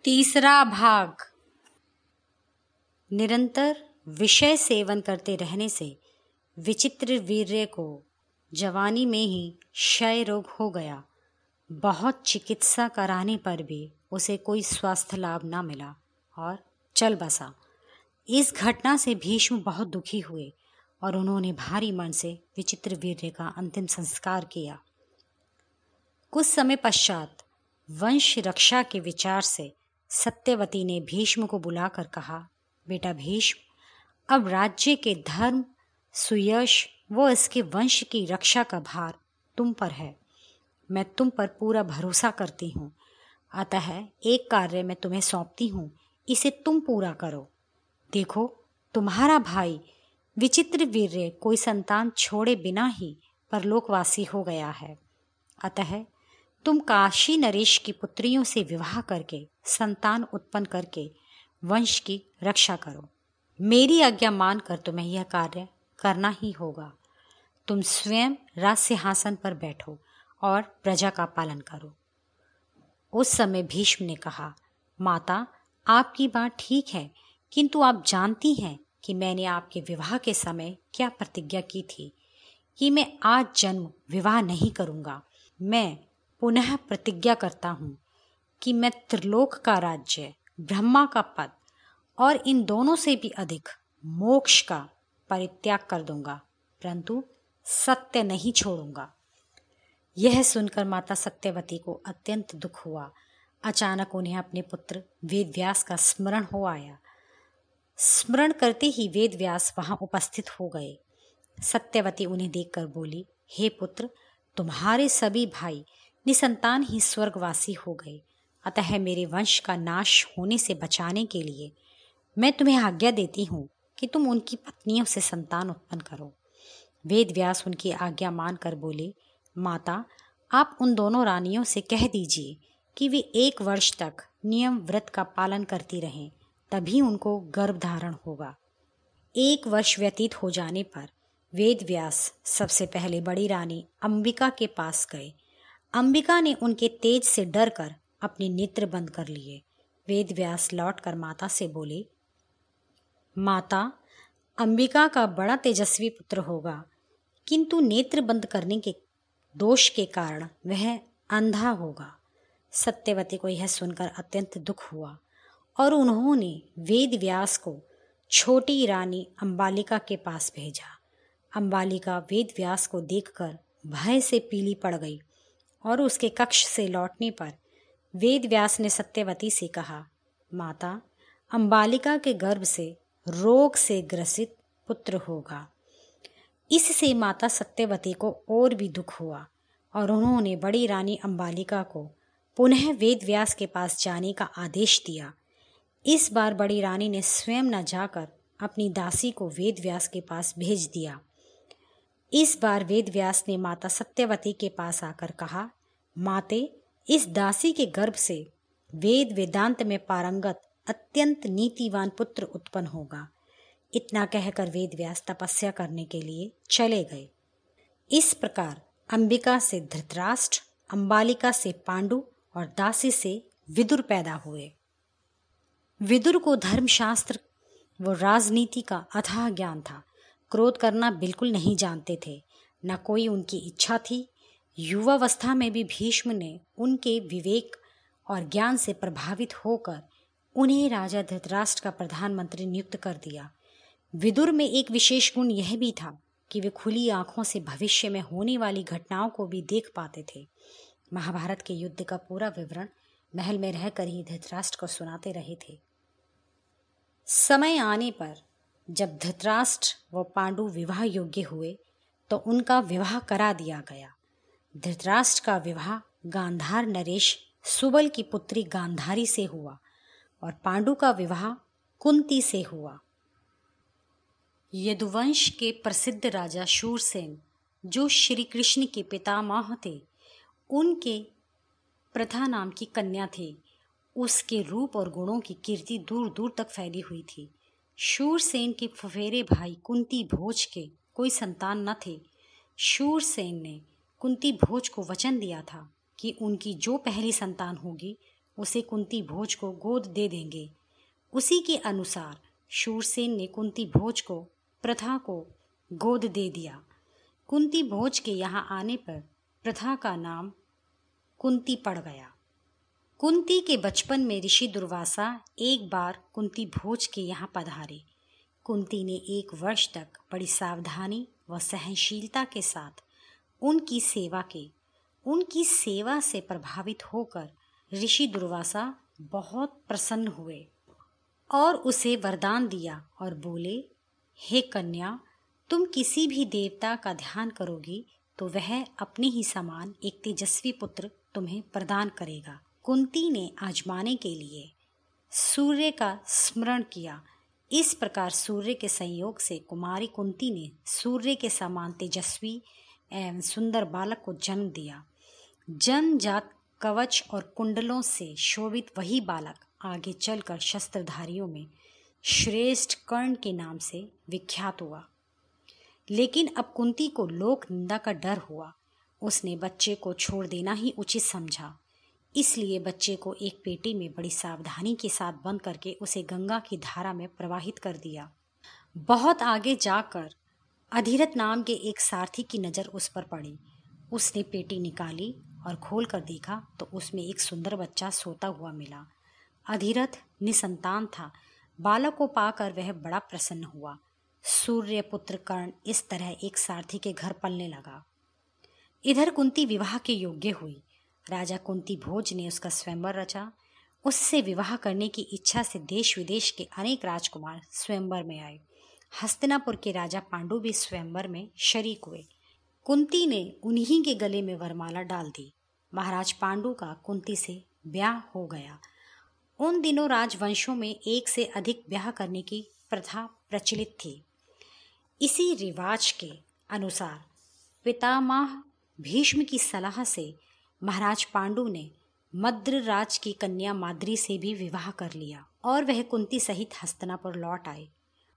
तीसरा भाग। निरंतर विषय सेवन करते रहने से विचित्रवीर्य को जवानी में ही क्षय रोग हो गया। बहुत चिकित्सा कराने पर भी उसे कोई स्वास्थ्य लाभ न मिला और चल बसा। इस घटना से भीष्म बहुत दुखी हुए और उन्होंने भारी मन से विचित्रवीर्य का अंतिम संस्कार किया। कुछ समय पश्चात वंश रक्षा के विचार से सत्यवती ने भीष्म को बुलाकर कहा, बेटा भीष्म, अब राज्य के धर्म, सुयश व इसके वंश की रक्षा का भार तुम पर है। मैं तुम पर पूरा भरोसा करती हूँ, अतः एक कार्य मैं तुम्हें सौंपती हूँ, इसे तुम पूरा करो। देखो, तुम्हारा भाई विचित्रवीर्य कोई संतान छोड़े बिना ही परलोकवासी हो गया है, अतः तुम काशी नरेश की पुत्रियों से विवाह करके संतान उत्पन्न करके वंश की रक्षा करो। मेरी आज्ञा मानकर तुम्हें यह कार्य करना ही होगा। तुम स्वयं राज सिंहासन पर बैठो और प्रजा का पालन करो। उस समय भीष्म ने कहा, माता, आपकी बात ठीक है, किंतु आप जानती हैं कि मैंने आपके विवाह के समय क्या प्रतिज्ञा की थी कि मैं आज जन्म विवाह नहीं करूँगा। मैं पुनः प्रतिज्ञा करता हूँ कि मैं त्रिलोक का राज्य, ब्रह्मा का पद और इन दोनों से भी अधिक मोक्ष का परित्याग कर दूंगा, परंतु सत्य नहीं छोड़ूंगा। यह सुनकर माता सत्यवती को अत्यंत दुख हुआ। अचानक उन्हें अपने पुत्र वेदव्यास का स्मरण हो आया। स्मरण करते ही वेदव्यास वहां उपस्थित हो गए। सत्यवती उन्हें देखकर बोली, हे पुत्र, तुम्हारे सभी भाई निसंतान ही स्वर्गवासी हो गए, अतः मेरे वंश का नाश होने से बचाने के लिए मैं तुम्हें आज्ञा देती हूँ कि तुम उनकी पत्नियों से संतान उत्पन्न करो। वेदव्यास उनकी आज्ञा मानकर बोले, माता, आप उन दोनों रानियों से कह दीजिए कि वे 1 वर्ष तक नियम व्रत का पालन करती रहें, तभी उनको गर्भ धारण होगा। 1 वर्ष व्यतीत हो जाने पर वेदव्यास सबसे पहले बड़ी रानी अंबिका के पास गए। अंबिका ने उनके तेज से डरकर अपने नेत्र बंद कर लिए। वेदव्यास लौटकर माता से बोले, माता, अंबिका का बड़ा तेजस्वी पुत्र होगा, किंतु नेत्र बंद करने के दोष के कारण वह अंधा होगा। सत्यवती को यह सुनकर अत्यंत दुख हुआ और उन्होंने वेदव्यास को छोटी रानी अंबालिका के पास भेजा। अंबालिका वेदव्यास को देखकर भय से पीली पड़ गई और उसके कक्ष से लौटने पर वेदव्यास ने सत्यवती से कहा, माता, अंबालिका के गर्भ से रोग से ग्रसित पुत्र होगा। इससे माता सत्यवती को और भी दुख हुआ और उन्होंने बड़ी रानी अंबालिका को पुनः वेदव्यास के पास जाने का आदेश दिया। इस बार बड़ी रानी ने स्वयं न जाकर अपनी दासी को वेदव्यास के पास भेज दिया। इस बार वेदव्यास ने माता सत्यवती के पास आकर कहा, माते, इस दासी के गर्भ से वेद वेदांत में पारंगत अत्यंत नीतिवान पुत्र उत्पन्न होगा। इतना कहकर वेदव्यास तपस्या करने के लिए चले गए। इस प्रकार अंबिका से धृतराष्ट्र, अंबालिका से पांडु और दासी से विदुर पैदा हुए। विदुर को धर्मशास्त्र व राजनीति का अथाह ज्ञान था। क्रोध करना बिल्कुल नहीं जानते थे, न कोई उनकी इच्छा थी। युवावस्था में भी भीष्म ने उनके विवेक और ज्ञान से प्रभावित होकर उन्हें राजा धृतराष्ट्र का प्रधानमंत्री नियुक्त कर दिया। विदुर में एक विशेष गुण यह भी था कि वे खुली आंखों से भविष्य में होने वाली घटनाओं को भी देख पाते थे। महाभारत के युद्ध का पूरा विवरण महल में रहकर ही धृतराष्ट्र को सुनाते रहे थे। समय आने पर जब धृतराष्ट्र व पांडु विवाह योग्य हुए तो उनका विवाह करा दिया गया। धृतराष्ट्र का विवाह गांधार नरेश सुबल की पुत्री गांधारी से हुआ और पांडु का विवाह कुंती से हुआ। यदुवंश के प्रसिद्ध राजा शूरसेन, जो श्री कृष्ण के पितामह थे, उनके प्रथा नाम की कन्या थी। उसके रूप और गुणों की कीर्ति दूर दूर तक फैली हुई थी। शूरसेन के फुफेरे भाई कुंती भोज के कोई संतान न थे। शूरसेन ने कुंती भोज को वचन दिया था कि उनकी जो पहली संतान होगी उसे कुंती भोज को गोद दे देंगे। उसी के अनुसार शूरसेन ने कुंती भोज को प्रथा को गोद दे दिया। कुंती भोज के यहाँ आने पर प्रथा का नाम कुंती पड़ गया। कुंती के बचपन में ऋषि दुर्वासा एक बार कुंती भोज के यहाँ पधारे। कुंती ने 1 वर्ष तक बड़ी सावधानी व सहनशीलता के साथ उनकी सेवा की। उनकी सेवा से प्रभावित होकर ऋषि दुर्वासा बहुत प्रसन्न हुए और उसे वरदान दिया और बोले, हे कन्या, तुम किसी भी देवता का ध्यान करोगी तो वह अपने ही समान एक तेजस्वी पुत्र तुम्हें प्रदान करेगा। कुंती ने आजमाने के लिए सूर्य का स्मरण किया। इस प्रकार सूर्य के संयोग से कुमारी कुंती ने सूर्य के समान तेजस्वी एवं सुंदर बालक को जन्म दिया। जन्मजात कवच और कुंडलों से शोभित वही बालक आगे चलकर शस्त्रधारियों में श्रेष्ठ कर्ण के नाम से विख्यात हुआ। लेकिन अब कुंती को लोक निंदा का डर हुआ। उसने बच्चे को छोड़ देना ही उचित समझा। इसलिए बच्चे को एक पेटी में बड़ी सावधानी के साथ बंद करके उसे गंगा की धारा में प्रवाहित कर दिया। बहुत आगे जाकर अधिरथ नाम के एक सारथी की नज़र उस पर पड़ी। उसने पेटी निकाली और खोल कर देखा तो उसमें एक सुंदर बच्चा सोता हुआ मिला। अधिरथ निसंतान था। बालक को पाकर वह बड़ा प्रसन्न हुआ। सूर्यपुत्र कर्ण इस तरह एक सारथी के घर पलने लगा। इधर कुंती विवाह के योग्य हुई। राजा कुंती भोज ने उसका स्वयंवर रचा। उससे विवाह करने की इच्छा से देश विदेश के अनेक राजकुमार स्वयंवर में आए। हस्तिनापुर के राजा पांडु भी स्वयंवर में शरीक हुए। कुंती ने उन्हीं के गले में वरमाला डाल दी। महाराज पांडु का कुंती से ब्याह हो गया। उन दिनों राजवंशों में एक से अधिक ब्याह करने की प्रथा प्रचलित थी। इसी रिवाज के अनुसार पितामह भीष्म की सलाह से महाराज पांडु ने मद्र राज की कन्या माद्री से भी विवाह कर लिया और वह कुंती सहित हस्तिनापुर लौट आए।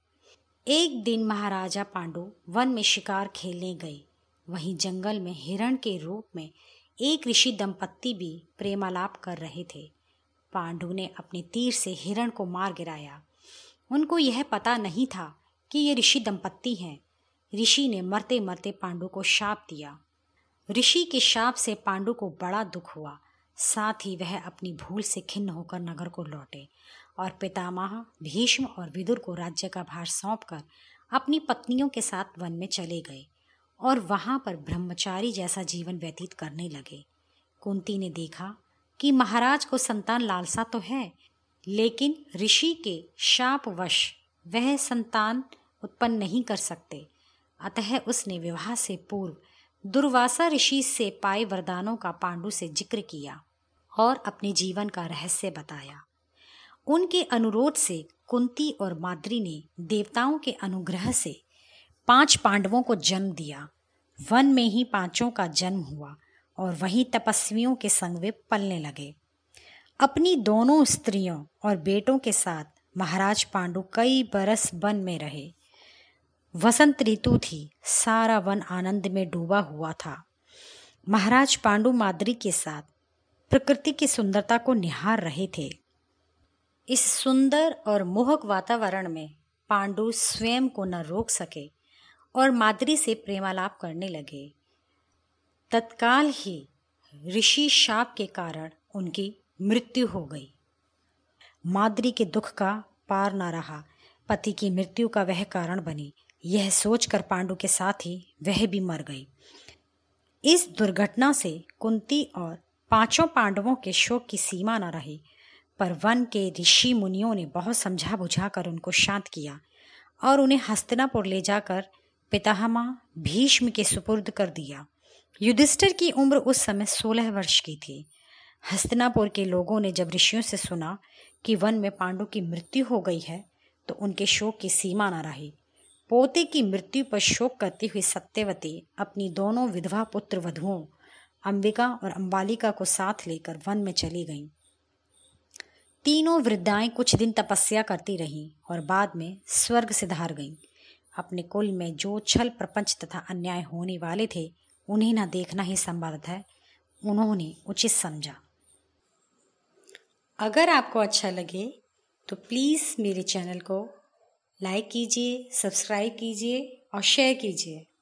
एक दिन महाराजा पांडु वन में शिकार खेलने गए। वहीं जंगल में हिरण के रूप में एक ऋषि दंपत्ति भी प्रेमालाप कर रहे थे। पांडु ने अपने तीर से हिरण को मार गिराया। उनको यह पता नहीं था कि ये ऋषि दंपत्ति हैं। ऋषि ने मरते मरते पांडु को शाप दिया। ऋषि के शाप से पांडु को बड़ा दुख हुआ। साथ ही वह अपनी भूल से खिन्न होकर नगर को लौटे और पितामह भीष्म और विदुर को राज्य का भार सौंपकर अपनी पत्नियों के साथ वन में चले गए और वहां पर ब्रह्मचारी जैसा जीवन व्यतीत करने लगे। कुंती ने देखा कि महाराज को संतान लालसा तो है, लेकिन ऋषि के शापवश वह संतान उत्पन्न नहीं कर सकते। अतः उसने विवाह से पूर्व दुर्वासा ऋषि से पाए वरदानों का पांडु से जिक्र किया और अपने जीवन का रहस्य बताया। उनके अनुरोध से कुंती और माद्री ने देवताओं के अनुग्रह से 5 पांडवों को जन्म दिया। वन में ही 5 का जन्म हुआ और वहीं तपस्वियों के संग वे पलने लगे। अपनी दोनों स्त्रियों और बेटों के साथ महाराज पांडु कई बरस वन में रहे। वसंत ऋतु थी। सारा वन आनंद में डूबा हुआ था। महाराज पांडु माद्री के साथ प्रकृति की सुंदरता को निहार रहे थे। इस सुंदर और मोहक वातावरण में पांडु स्वयं को न रोक सके और माद्री से प्रेमालाप करने लगे। तत्काल ही ऋषि शाप के कारण उनकी मृत्यु हो गई। माद्री के दुख का पार न रहा। पति की मृत्यु का वह कारण बनी। यह सोचकर पांडु के साथ ही वह भी मर गई। इस दुर्घटना से कुंती और 5 पांडवों के शोक की सीमा न रही, पर वन के ऋषि मुनियों ने बहुत समझा बुझाकर उनको शांत किया और उन्हें हस्तिनापुर ले जाकर पितामह भीष्म के सुपुर्द कर दिया। युधिष्ठिर की उम्र उस समय 16 वर्ष की थी। हस्तिनापुर के लोगों ने जब ऋषियों से सुना कि वन में पांडु की मृत्यु हो गई है तो उनके शोक की सीमा न रही। पोते की मृत्यु पर शोक करती हुई सत्यवती अपनी दोनों विधवा पुत्र वधुओं अंबिका और अंबालिका को साथ लेकर वन में चली गईं। तीनों वृद्धाएं कुछ दिन तपस्या करती रहीं और बाद में स्वर्ग सिधार गईं। अपने कुल में जो छल प्रपंच तथा अन्याय होने वाले थे उन्हें न देखना ही संभव है, उन्होंने उचित समझा। अगर आपको अच्छा लगे तो प्लीज़ मेरे चैनल को लाइक कीजिए, सब्सक्राइब कीजिए और शेयर कीजिए।